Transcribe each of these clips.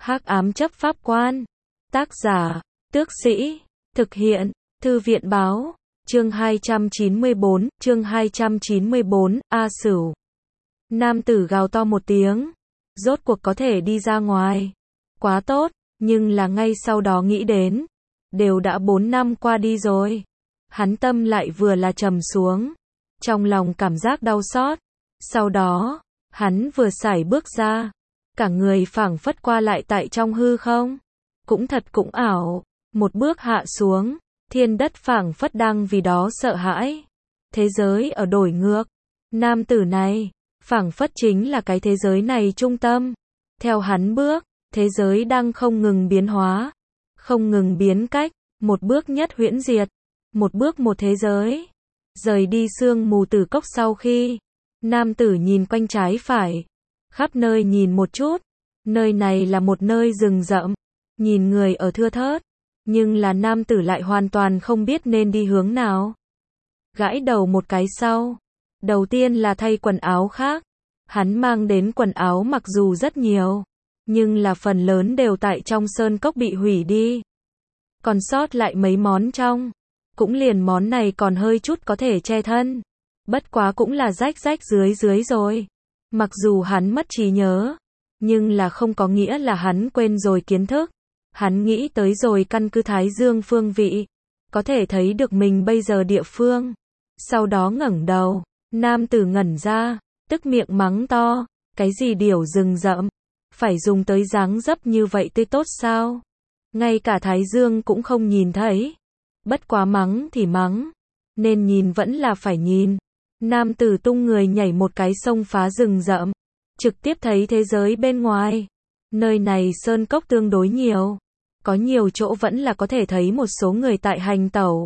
Hắc ám chấp pháp quan. Tác giả, Tước Sĩ. Thực hiện, Thư viện báo. Chương 294, A Sửu. Nam tử gào to một tiếng. Rốt cuộc có thể đi ra ngoài. Quá tốt, nhưng là ngay sau đó nghĩ đến. Đều đã 4 năm qua đi rồi. Hắn tâm lại vừa là trầm xuống. Trong lòng cảm giác đau xót. Sau đó, hắn vừa sải bước ra. Cả người phảng phất qua lại tại trong hư không. Cũng thật cũng ảo. Một bước hạ xuống. Thiên đất phảng phất đang vì đó sợ hãi. Thế giới ở đổi ngược. Nam tử này, phảng phất chính là cái thế giới này trung tâm. Theo hắn bước, thế giới đang không ngừng biến hóa. Không ngừng biến cách. Một bước nhất huyễn diệt. Một bước một thế giới. Rời đi sương mù tử cốc sau khi. Nam tử nhìn quanh trái phải. Khắp nơi nhìn một chút. Nơi này là một nơi rừng rậm. Nhìn người ở thưa thớt. Nhưng là nam tử lại hoàn toàn không biết nên đi hướng nào. Gãi đầu một cái sau. Đầu tiên là thay quần áo khác. Hắn mang đến quần áo mặc dù rất nhiều. Nhưng là phần lớn đều tại trong sơn cốc bị hủy đi. Còn sót lại mấy món trong. Cũng liền món này còn hơi chút có thể che thân. Bất quá cũng là rách rách dưới rồi. Mặc dù hắn mất trí nhớ. Nhưng là không có nghĩa là hắn quên rồi kiến thức. Hắn nghĩ tới rồi căn cứ Thái Dương phương vị. Có thể thấy được mình bây giờ địa phương. Sau đó ngẩng đầu. Nam tử ngẩn ra. Tức miệng mắng to. Cái gì điểu rừng rậm. Phải dùng tới dáng dấp như vậy tươi tốt sao? Ngay cả Thái Dương cũng không nhìn thấy. Bất quá mắng thì mắng. Nên nhìn vẫn là phải nhìn. Nam tử tung người nhảy một cái sông phá rừng rậm. Trực tiếp thấy thế giới bên ngoài. Nơi này sơn cốc tương đối nhiều. Có nhiều chỗ vẫn là có thể thấy một số người tại hành tẩu.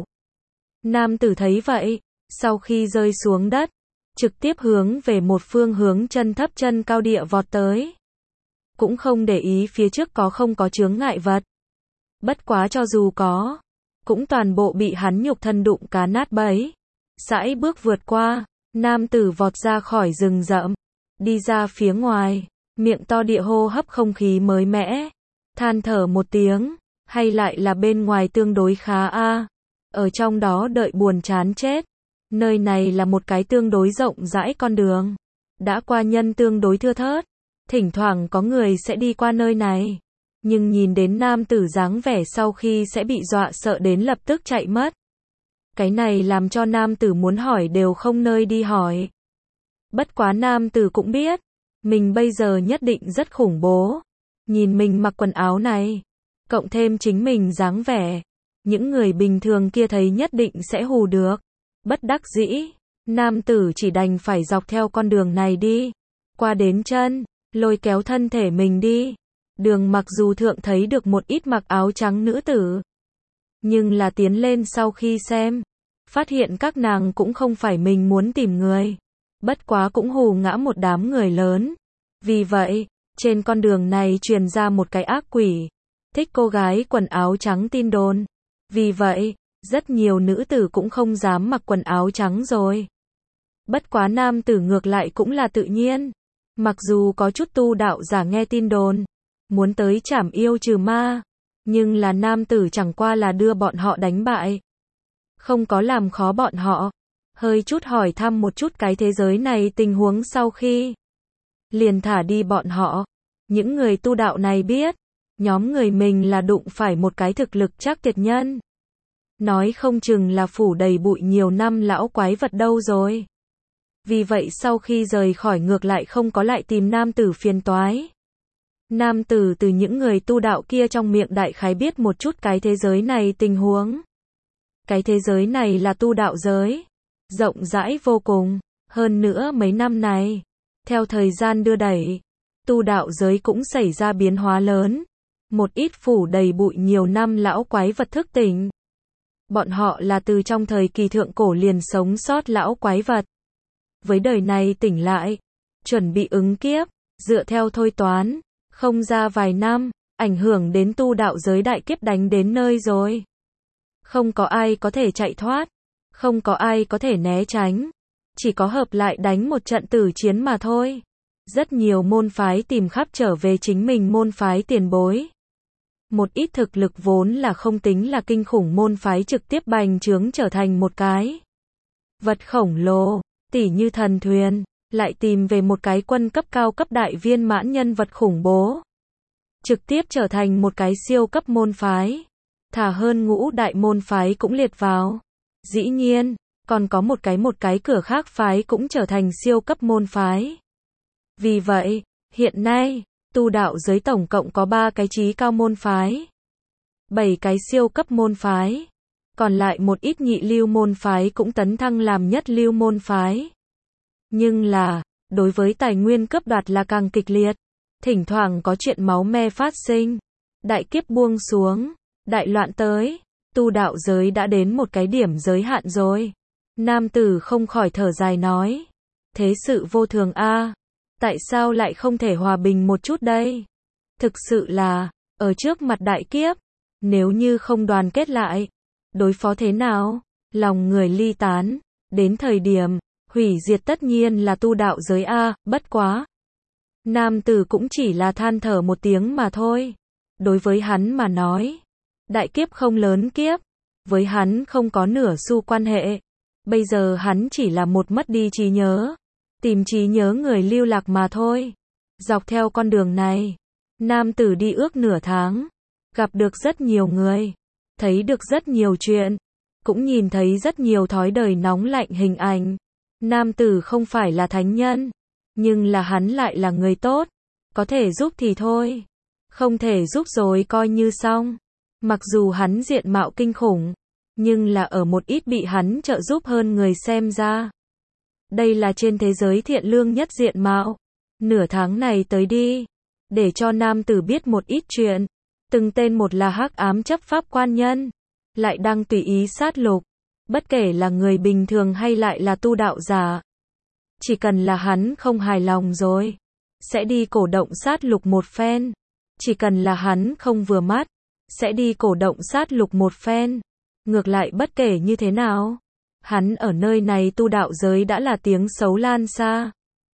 Nam tử thấy vậy. Sau khi rơi xuống đất. Trực tiếp hướng về một phương hướng chân thấp chân cao địa vọt tới. Cũng không để ý phía trước có không có chướng ngại vật. Bất quá cho dù có. Cũng toàn bộ bị hắn nhục thân đụng cá nát bấy. Sải bước vượt qua. Nam tử vọt ra khỏi rừng rậm. Đi ra phía ngoài. Miệng to địa hô hấp không khí mới mẻ. Than thở một tiếng. Hay lại là bên ngoài tương đối khá a. Ở trong đó đợi buồn chán chết. Nơi này là một cái tương đối rộng rãi con đường. Đã qua nhân tương đối thưa thớt. Thỉnh thoảng có người sẽ đi qua nơi này. Nhưng nhìn đến nam tử dáng vẻ sau khi sẽ bị dọa sợ đến lập tức chạy mất. Cái này làm cho nam tử muốn hỏi đều không nơi đi hỏi. Bất quá nam tử cũng biết. Mình bây giờ nhất định rất khủng bố. Nhìn mình mặc quần áo này. Cộng thêm chính mình dáng vẻ. Những người bình thường kia thấy nhất định sẽ hù được. Bất đắc dĩ. Nam tử chỉ đành phải dọc theo con đường này đi. Qua đến chân. Lôi kéo thân thể mình đi. Đường mặc dù thượng thấy được một ít mặc áo trắng nữ tử. Nhưng là tiến lên sau khi xem. Phát hiện các nàng cũng không phải mình muốn tìm người. Bất quá cũng hù ngã một đám người lớn. Vì vậy, trên con đường này truyền ra một cái ác quỷ. Thích cô gái quần áo trắng tin đồn. Vì vậy, rất nhiều nữ tử cũng không dám mặc quần áo trắng rồi. Bất quá nam tử ngược lại cũng là tự nhiên. Mặc dù có chút tu đạo giả nghe tin đồn. Muốn tới trảm yêu trừ ma. Nhưng là nam tử chẳng qua là đưa bọn họ đánh bại. Không có làm khó bọn họ. Hơi chút hỏi thăm một chút cái thế giới này tình huống sau khi. Liền thả đi bọn họ. Những người tu đạo này biết. Nhóm người mình là đụng phải một cái thực lực chắc tuyệt nhân. Nói không chừng là phủ đầy bụi nhiều năm lão quái vật đâu rồi. Vì vậy sau khi rời khỏi ngược lại không có lại tìm nam tử phiền toái. Nam tử từ những người tu đạo kia trong miệng đại khái biết một chút cái thế giới này tình huống. Cái thế giới này là tu đạo giới. Rộng rãi vô cùng. Hơn nữa mấy năm này. Theo thời gian đưa đẩy. Tu đạo giới cũng xảy ra biến hóa lớn. Một ít phủ đầy bụi nhiều năm lão quái vật thức tỉnh. Bọn họ là từ trong thời kỳ thượng cổ liền sống sót lão quái vật. Với đời này tỉnh lại. Chuẩn bị ứng kiếp. Dựa theo thôi toán. Không ra vài năm. Ảnh hưởng đến tu đạo giới đại kiếp đánh đến nơi rồi. Không có ai có thể chạy thoát. Không có ai có thể né tránh. Chỉ có hợp lại đánh một trận tử chiến mà thôi. Rất nhiều môn phái tìm khắp trở về chính mình môn phái tiền bối. Một ít thực lực vốn là không tính là kinh khủng môn phái trực tiếp bành trướng trở thành một cái vật khổng lồ, tỉ như thần thuyền, lại tìm về một cái quân cấp cao cấp đại viên mãn nhân vật khủng bố. Trực tiếp trở thành một cái siêu cấp môn phái. Thả hơn ngũ đại môn phái cũng liệt vào. Dĩ nhiên, còn có một cái cửa khác phái cũng trở thành siêu cấp môn phái. Vì vậy, hiện nay, tu đạo giới tổng cộng có 3 cái chí cao môn phái, 7 cái siêu cấp môn phái, còn lại một ít nhị lưu môn phái cũng tấn thăng làm nhất lưu môn phái. Nhưng là, đối với tài nguyên cướp đoạt là càng kịch liệt, thỉnh thoảng có chuyện máu me phát sinh, đại kiếp buông xuống, đại loạn tới, tu đạo giới đã đến một cái điểm giới hạn rồi. Nam tử không khỏi thở dài nói, thế sự vô thường a, tại sao lại không thể hòa bình một chút đây? Thực sự là, ở trước mặt đại kiếp, nếu như không đoàn kết lại, đối phó thế nào? Lòng người ly tán, đến thời điểm, hủy diệt tất nhiên là tu đạo giới a, bất quá. Nam tử cũng chỉ là than thở một tiếng mà thôi. Đối với hắn mà nói, đại kiếp không lớn kiếp, với hắn không có nửa xu quan hệ. Bây giờ hắn chỉ là một mất đi trí nhớ, tìm trí nhớ người lưu lạc mà thôi. Dọc theo con đường này, nam tử đi ước nửa tháng, gặp được rất nhiều người, thấy được rất nhiều chuyện, cũng nhìn thấy rất nhiều thói đời nóng lạnh hình ảnh. Nam tử không phải là thánh nhân, nhưng là hắn lại là người tốt, có thể giúp thì thôi, không thể giúp rồi coi như xong. Mặc dù hắn diện mạo kinh khủng, nhưng là ở một ít bị hắn trợ giúp hơn người xem ra, đây là trên thế giới thiện lương nhất diện mạo. Nửa tháng này tới đi, để cho nam tử biết một ít chuyện. Từng tên một là hắc ám chấp pháp quan nhân, lại đang tùy ý sát lục, bất kể là người bình thường hay lại là tu đạo giả. Chỉ cần là hắn không hài lòng rồi, sẽ đi cổ động sát lục một phen. Chỉ cần là hắn không vừa mắt, sẽ đi cổ động sát lục một phen. Ngược lại bất kể như thế nào, hắn ở nơi này tu đạo giới đã là tiếng xấu lan xa.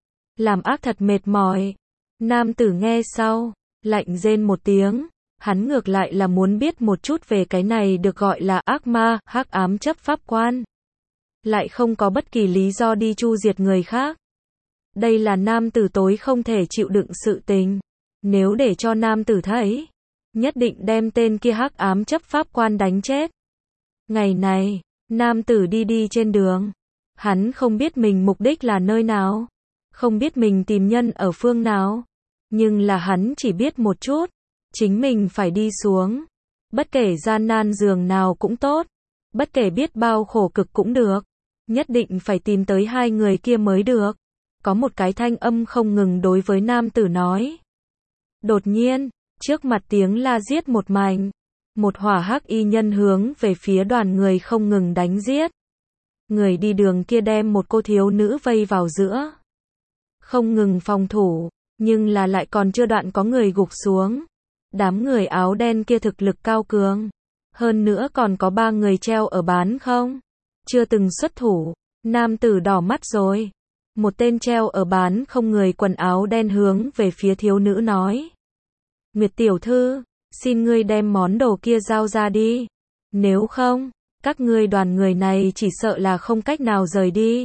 Làm ác thật mệt mỏi. Nam tử nghe sau, lạnh rên một tiếng. Hắn ngược lại là muốn biết một chút về cái này được gọi là ác ma, hắc ám chấp pháp quan. Lại không có bất kỳ lý do đi chu diệt người khác. Đây là nam tử tối không thể chịu đựng sự tình. Nếu để cho nam tử thấy, nhất định đem tên kia hắc ám chấp pháp quan đánh chết. Ngày này, nam tử đi trên đường. Hắn không biết mình mục đích là nơi nào, không biết mình tìm nhân ở phương nào. Nhưng là hắn chỉ biết một chút, chính mình phải đi xuống. Bất kể gian nan giường nào cũng tốt, bất kể biết bao khổ cực cũng được, nhất định phải tìm tới hai người kia mới được. Có một cái thanh âm không ngừng đối với nam tử nói. Đột nhiên, trước mặt tiếng la giết một mảnh, một hỏa hắc y nhân hướng về phía đoàn người không ngừng đánh giết. Người đi đường kia đem một cô thiếu nữ vây vào giữa, không ngừng phòng thủ, nhưng là lại còn chưa đoạn có người gục xuống. Đám người áo đen kia thực lực cao cường, hơn nữa còn có 3 người treo ở bán không, chưa từng xuất thủ. Nam tử đỏ mắt rồi. Một tên treo ở bán không người quần áo đen hướng về phía thiếu nữ nói. Nguyệt tiểu thư, xin ngươi đem món đồ kia giao ra đi. Nếu không, các ngươi đoàn người này chỉ sợ là không cách nào rời đi.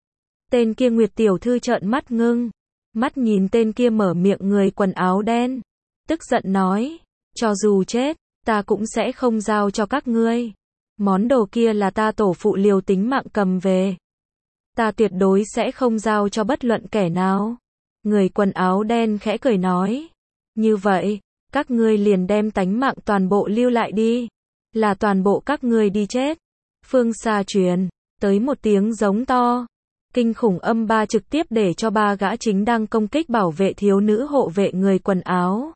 Tên kia Nguyệt tiểu thư trợn mắt ngưng, mắt nhìn tên kia mở miệng người quần áo đen, tức giận nói, cho dù chết, ta cũng sẽ không giao cho các ngươi. Món đồ kia là ta tổ phụ liều tính mạng cầm về. Ta tuyệt đối sẽ không giao cho bất luận kẻ nào. Người quần áo đen khẽ cười nói, như vậy, các ngươi liền đem tánh mạng toàn bộ lưu lại đi. Là toàn bộ các ngươi đi chết. Phương xa truyền tới một tiếng giống to. Kinh khủng âm ba trực tiếp để cho 3 gã chính đang công kích bảo vệ thiếu nữ hộ vệ người quần áo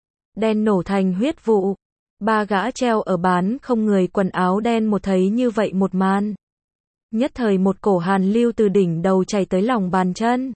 đen nổ thành huyết vụ. 3 gã treo ở bán không người quần áo đen một thấy như vậy một màn, nhất thời một cổ hàn lưu từ đỉnh đầu chảy tới lòng bàn chân.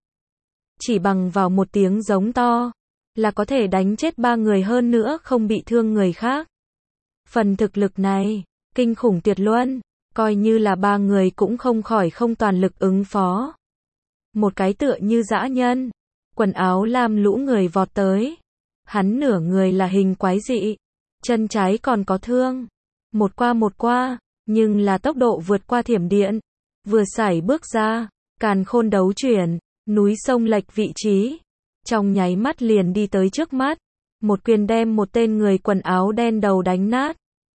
Chỉ bằng vào một tiếng giống to, là có thể đánh chết 3 người hơn nữa không bị thương người khác. Phần thực lực này, kinh khủng tuyệt luân, coi như là 3 người cũng không khỏi không toàn lực ứng phó. Một cái tựa như dã nhân, quần áo lam lũ người vọt tới. Hắn nửa người là hình quái dị, chân trái còn có thương. Một qua, nhưng là tốc độ vượt qua thiểm điện. Vừa sải bước ra, càn khôn đấu chuyển, núi sông lệch vị trí. Trong nháy mắt liền đi tới trước mắt. Một quyền đem một tên người quần áo đen đầu đánh nát.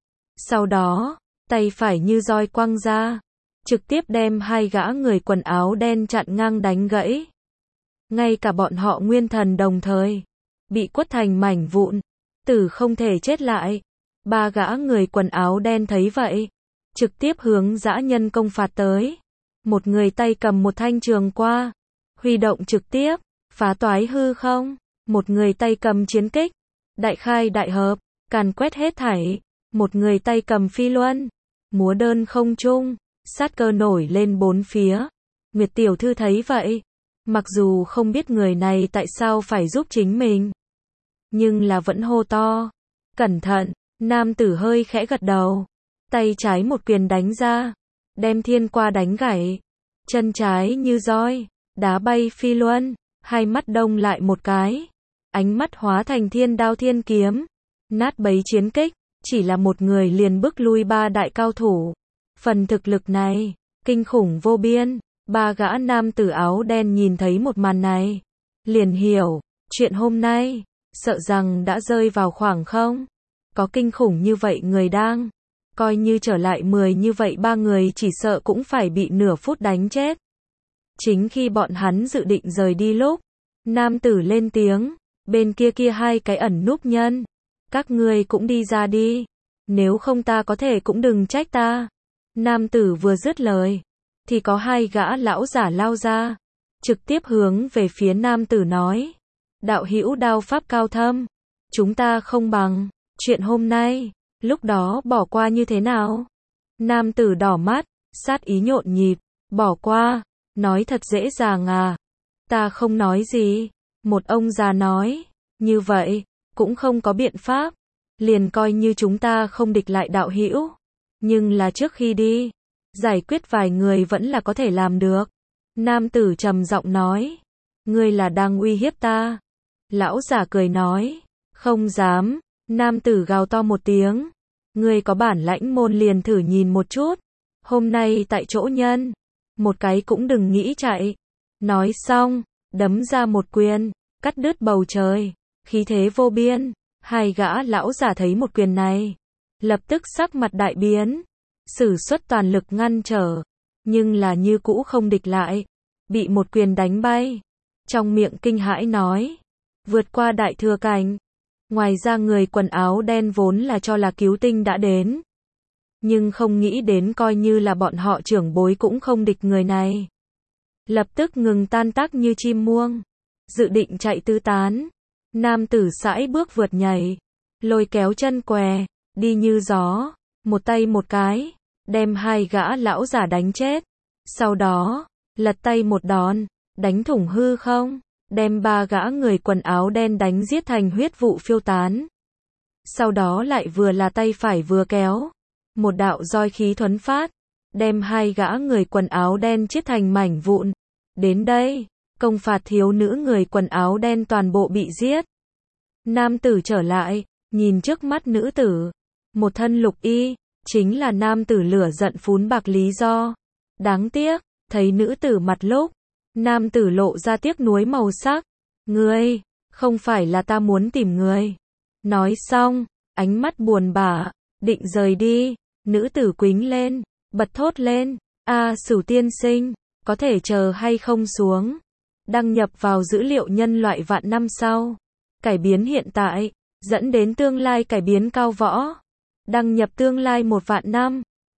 Sau đó, tay phải như roi quăng ra, trực tiếp đem hai gã người quần áo đen chặn ngang đánh gãy. Ngay cả bọn họ nguyên thần đồng thời bị quất thành mảnh vụn, tử không thể chết lại. Ba gã người quần áo đen thấy vậy, trực tiếp hướng dã nhân công phạt tới. Một người tay cầm một thanh trường qua, huy động trực tiếp, phá toái hư không. Một người tay cầm chiến kích, đại khai đại hợp, càn quét hết thảy. Một người tay cầm phi luân, múa đơn không trung, sát cơ nổi lên bốn phía. Nguyệt tiểu thư thấy vậy, mặc dù không biết người này tại sao phải giúp chính mình, nhưng là vẫn hô to. Cẩn thận, nam tử hơi khẽ gật đầu. Tay trái một quyền đánh ra, đem thiên qua đánh gãy. Chân trái như roi, đá bay phi luân, hai mắt đông lại một cái. Ánh mắt hóa thành thiên đao thiên kiếm, nát bấy chiến kích. Chỉ là một người liền bức lui ba đại cao thủ. Phần thực lực này, kinh khủng vô biên. Ba gã nam tử áo đen nhìn thấy một màn này, liền hiểu, chuyện hôm nay, sợ rằng đã rơi vào khoảng không. Có kinh khủng như vậy người đang, coi như trở lại 10 như vậy ba người chỉ sợ cũng phải bị nửa phút đánh chết. Chính khi bọn hắn dự định rời đi lúc, nam tử lên tiếng, bên kia hai cái ẩn núp nhân. Các ngươi cũng đi ra đi, nếu không ta có thể cũng đừng trách ta. Nam tử vừa dứt lời, thì có hai gã lão giả lao ra, trực tiếp hướng về phía nam tử nói. Đạo hữu đao pháp cao thâm, chúng ta không bằng, chuyện hôm nay, lúc đó bỏ qua như thế nào? Nam tử đỏ mắt, sát ý nhộn nhịp, bỏ qua, nói thật dễ dàng à? Ta không nói gì, một ông già nói, như vậy, cũng không có biện pháp, liền coi như chúng ta không địch lại đạo hữu, nhưng là trước khi đi, giải quyết vài người vẫn là có thể làm được. Nam tử trầm giọng nói, ngươi là đang uy hiếp ta. Lão giả cười nói, không dám. Nam tử gào to một tiếng, ngươi có bản lãnh môn liền thử nhìn một chút, hôm nay tại chỗ nhân, một cái cũng đừng nghĩ chạy. Nói xong, đấm ra một quyền, cắt đứt bầu trời, khí thế vô biên. Hai gã lão giả thấy một quyền này, lập tức sắc mặt đại biến, sử xuất toàn lực ngăn trở, nhưng là như cũ không địch lại, bị một quyền đánh bay. Trong miệng kinh hãi nói, vượt qua đại thừa cảnh. Ngoài ra người quần áo đen vốn là cho là cứu tinh đã đến, nhưng không nghĩ đến coi như là bọn họ trưởng bối cũng không địch người này. Lập tức ngừng tan tác như chim muông, dự định chạy tứ tán. Nam tử sải bước vượt nhảy, lôi kéo chân què, đi như gió, một tay một cái, đem hai gã lão giả đánh chết. Sau đó, lật tay một đòn, đánh thủng hư không, đem ba gã người quần áo đen đánh giết thành huyết vụ phiêu tán. Sau đó lại vừa là tay phải vừa kéo, một đạo roi khí thuấn phát, đem hai gã người quần áo đen chết thành mảnh vụn. Đến đây, công phạt thiếu nữ người quần áo đen toàn bộ bị giết. Nam tử trở lại, nhìn trước mắt nữ tử, một thân lục y, chính là nam tử lửa giận phún bạc lý do. Đáng tiếc, thấy nữ tử mặt lúc, nam tử lộ ra tiếc nuối màu sắc. Ngươi, không phải là ta muốn tìm ngươi. Nói xong, ánh mắt buồn bã, định rời đi, nữ tử quính lên, bật thốt lên, a Sửu tiên sinh, có thể chờ hay không xuống. Đăng nhập vào dữ liệu nhân loại vạn năm sau. Cải biến hiện tại, dẫn đến tương lai cải biến cao võ. Đăng nhập tương lai 1 vạn năm.